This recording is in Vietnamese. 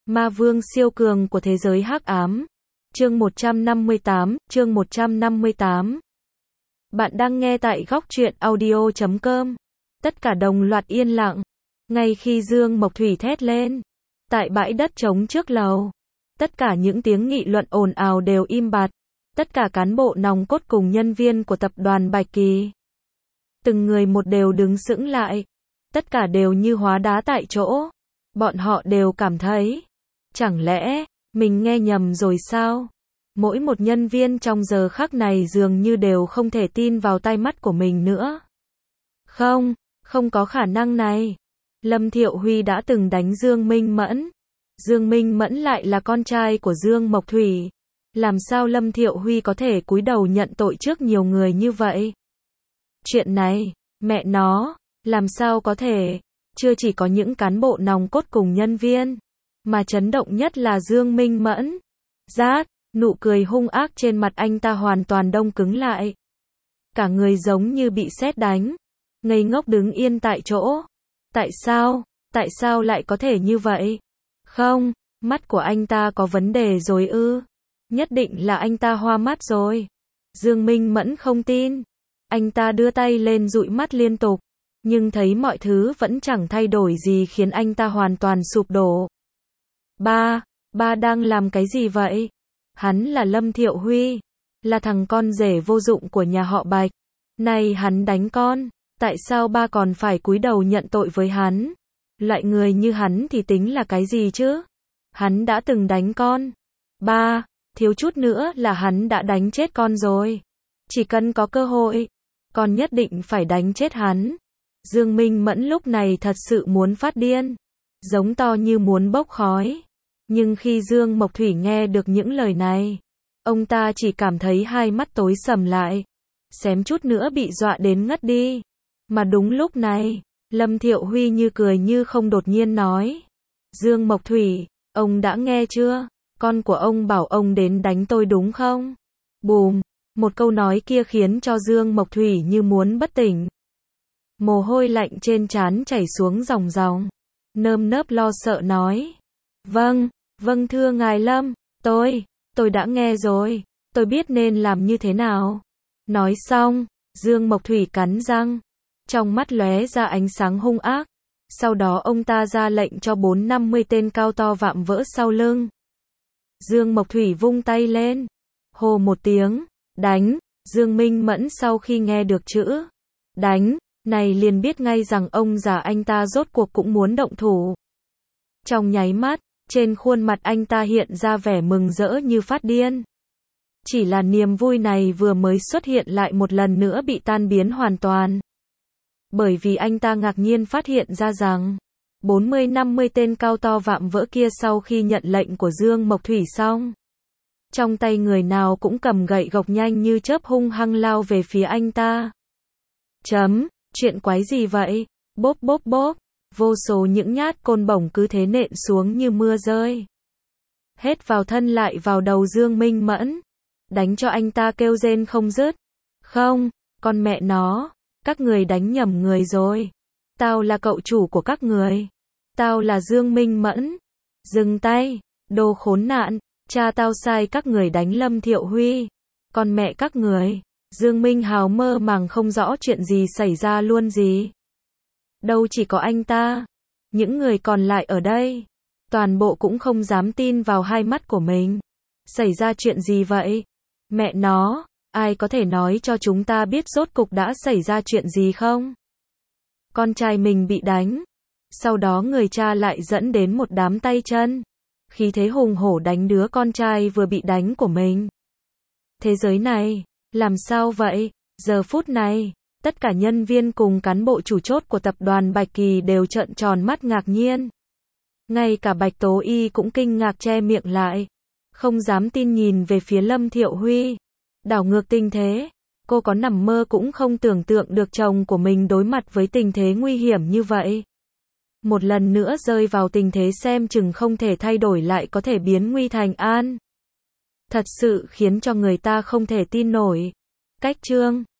Ma vương siêu cường của thế giới hắc ám. Chương 158. Bạn đang nghe tại góc truyện audio.com. Tất cả đồng loạt yên lặng. Ngay khi Dương Mộc Thủy thét lên, tại bãi đất trống trước lầu, tất cả những tiếng nghị luận ồn ào đều im bặt. Tất cả cán bộ nòng cốt cùng nhân viên của tập đoàn Bạch Kỳ, từng người một đều đứng sững lại. Tất cả đều như hóa đá tại chỗ. Bọn họ đều cảm thấy, chẳng lẽ mình nghe nhầm rồi sao? Mỗi một nhân viên trong giờ khắc này dường như đều không thể tin vào tai mắt của mình nữa. Không có khả năng này. Lâm Thiệu Huy đã từng đánh Dương Minh Mẫn. Dương Minh Mẫn lại là con trai của Dương Mộc Thủy. Làm sao Lâm Thiệu Huy có thể cúi đầu nhận tội trước nhiều người như vậy? Chuyện này, mẹ nó, làm sao có thể? Chưa chỉ có những cán bộ nòng cốt cùng nhân viên, mà chấn động nhất là Dương Minh Mẫn. Rát, nụ cười hung ác trên mặt anh ta hoàn toàn đông cứng lại. Cả người giống như bị sét đánh, ngây ngốc đứng yên tại chỗ. Tại sao lại có thể như vậy? Không, mắt của anh ta có vấn đề rồi ư? Nhất định là anh ta hoa mắt rồi. Dương Minh Mẫn không tin. Anh ta đưa tay lên dụi mắt liên tục, nhưng thấy mọi thứ vẫn chẳng thay đổi gì khiến anh ta hoàn toàn sụp đổ. Ba đang làm cái gì vậy? Hắn là Lâm Thiệu Huy, là thằng con rể vô dụng của nhà họ Bạch. Này hắn đánh con, tại sao ba còn phải cúi đầu nhận tội với hắn? Loại người như hắn thì tính là cái gì chứ? Hắn đã từng đánh con. Ba, thiếu chút nữa là hắn đã đánh chết con rồi. Chỉ cần có cơ hội, con nhất định phải đánh chết hắn. Dương Minh Mẫn lúc này thật sự muốn phát điên, giống to như muốn bốc khói. Nhưng khi Dương Mộc Thủy nghe được những lời này, ông ta chỉ cảm thấy hai mắt tối sầm lại, xém chút nữa bị dọa đến ngất đi. Mà đúng lúc này, Lâm Thiệu Huy như cười như không đột nhiên nói: Dương Mộc Thủy, ông đã nghe chưa? Con của ông bảo ông đến đánh tôi đúng không? Bùm, một câu nói kia khiến cho Dương Mộc Thủy như muốn bất tỉnh. Mồ hôi lạnh trên trán chảy xuống ròng ròng, nơm nớp lo sợ nói: Vâng thưa ngài Lâm, tôi đã nghe rồi, tôi biết nên làm như thế nào. Nói xong, Dương Mộc Thủy cắn răng, trong mắt lóe ra ánh sáng hung ác. Sau đó ông ta ra lệnh cho 450 tên cao to vạm vỡ sau lưng. Dương Mộc Thủy vung tay lên, hô một tiếng, đánh. Dương Minh Mẫn sau khi nghe được chữ đánh này liền biết ngay rằng ông già anh ta rốt cuộc cũng muốn động thủ. Trong nháy mắt, trên khuôn mặt anh ta hiện ra vẻ mừng rỡ như phát điên. Chỉ là niềm vui này vừa mới xuất hiện lại một lần nữa bị tan biến hoàn toàn. Bởi vì anh ta ngạc nhiên phát hiện ra rằng 40-50 tên cao to vạm vỡ kia sau khi nhận lệnh của Dương Mộc Thủy xong, trong tay người nào cũng cầm gậy gộc nhanh như chớp hung hăng lao về phía anh ta. Chuyện quái gì vậy? Bốp, vô số những nhát côn bổng cứ thế nện xuống như mưa rơi. Hết vào thân lại vào đầu Dương Minh Mẫn, đánh cho anh ta kêu rên không dứt. Không, con mẹ nó, các người đánh nhầm người rồi. Tao là cậu chủ của các người. Tao là Dương Minh Mẫn. Dừng tay, đồ khốn nạn, cha tao sai các người đánh Lâm Thiệu Huy. Con mẹ các người. Dương Minh Hào mơ màng không rõ chuyện gì xảy ra luôn gì. Đâu chỉ có anh ta, những người còn lại ở đây, toàn bộ cũng không dám tin vào hai mắt của mình. Xảy ra chuyện gì vậy? Mẹ nó, ai có thể nói cho chúng ta biết rốt cục đã xảy ra chuyện gì không? Con trai mình bị đánh, sau đó người cha lại dẫn đến một đám tay chân, khí thế hùng hổ đánh đứa con trai vừa bị đánh của mình. Thế giới này, làm sao vậy? Giờ phút này, tất cả nhân viên cùng cán bộ chủ chốt của tập đoàn Bạch Kỳ đều trợn tròn mắt ngạc nhiên. Ngay cả Bạch Tố Y cũng kinh ngạc che miệng lại, không dám tin nhìn về phía Lâm Thiệu Huy. Đảo ngược tình thế, cô có nằm mơ cũng không tưởng tượng được chồng của mình đối mặt với tình thế nguy hiểm như vậy. Một lần nữa rơi vào tình thế xem chừng không thể thay đổi lại có thể biến nguy thành an. Thật sự khiến cho người ta không thể tin nổi. Cách chương